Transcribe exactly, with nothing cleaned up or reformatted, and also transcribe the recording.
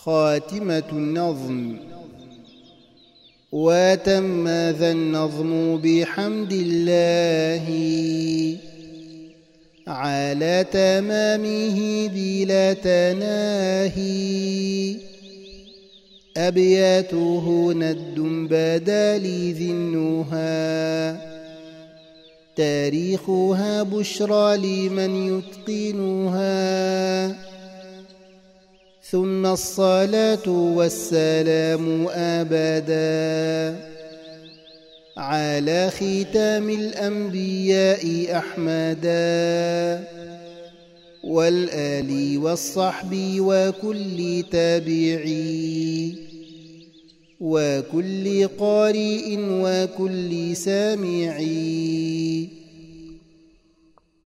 خاتمة النظم. وتم ذا النظم بحمد الله على تمامه بلا تناهي. أبياته ند بدا لذي النهى تاريخها بشرى لمن يتقنها. ثم الصلاة والسلام أبدا على ختام الأنبياء أحمدا والآل والصحب وكل تابعي وكل قارئ وكل سامعي.